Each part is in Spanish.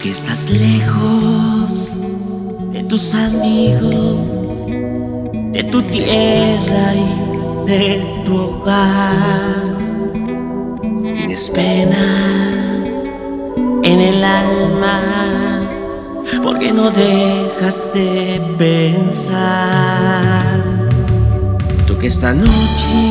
que estás lejos de tus amigos, de tu tierra y de tu hogar. Tienes pena en el alma porque no dejas de pensar. Tú que esta noche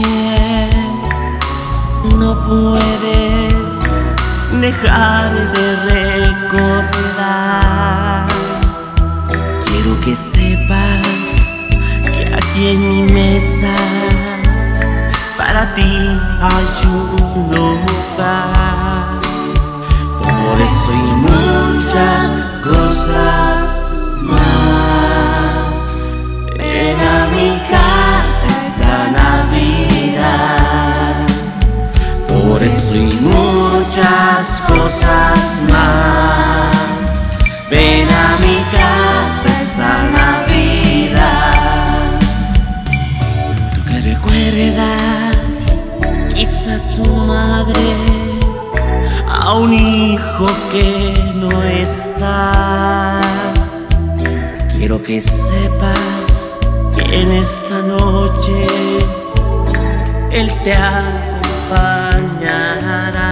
no puedes dejar de recordar. Quiero que sepas que aquí en mi mesa para ti hay un lugar. Por eso y muchas cosas más, ven a mi casa esta Navidad. Por eso y muchas cosas más, ven a mi casa esta Navidad. Tú que recuerdas quizá tu madre, a un hijo que no está. Quiero que sepas que en esta noche Él te acompañará.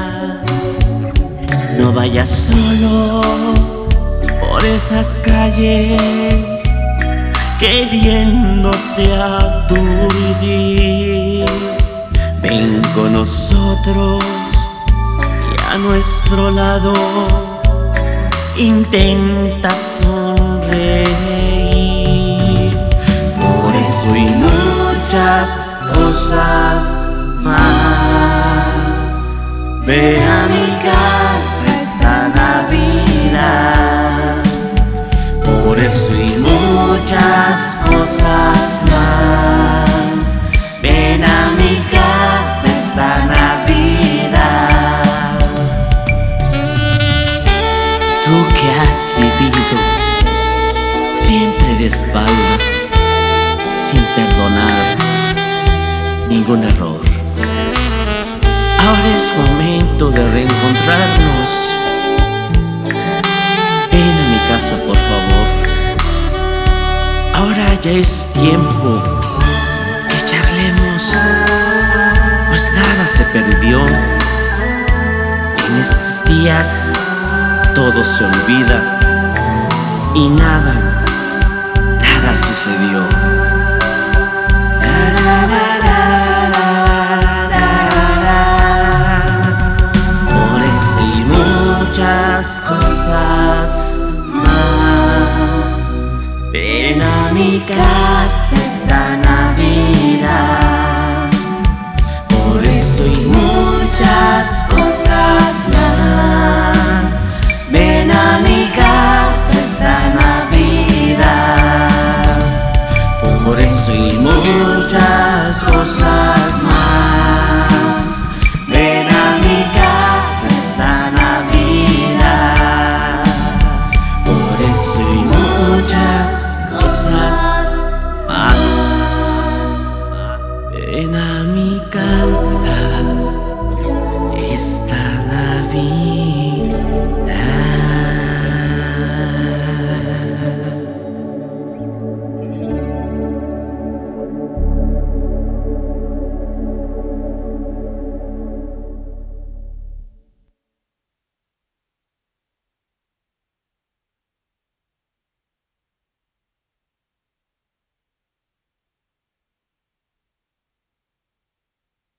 No vayas solo por esas calles queriéndote aturdir. Ven con nosotros y a nuestro lado intenta sonreír. Por eso y muchas cosas más, ven a mi casa esta Navidad. Por eso y muchas cosas más, ven a mi casa esta Navidad. Tú que has vivido siempre de espaldas, sin perdonar ningún error, ahora es momento de reencontrarnos. Ven a mi casa, por favor. Ahora ya es tiempo que charlemos, pues nada se perdió. En estos días todo se olvida y nada sucedió.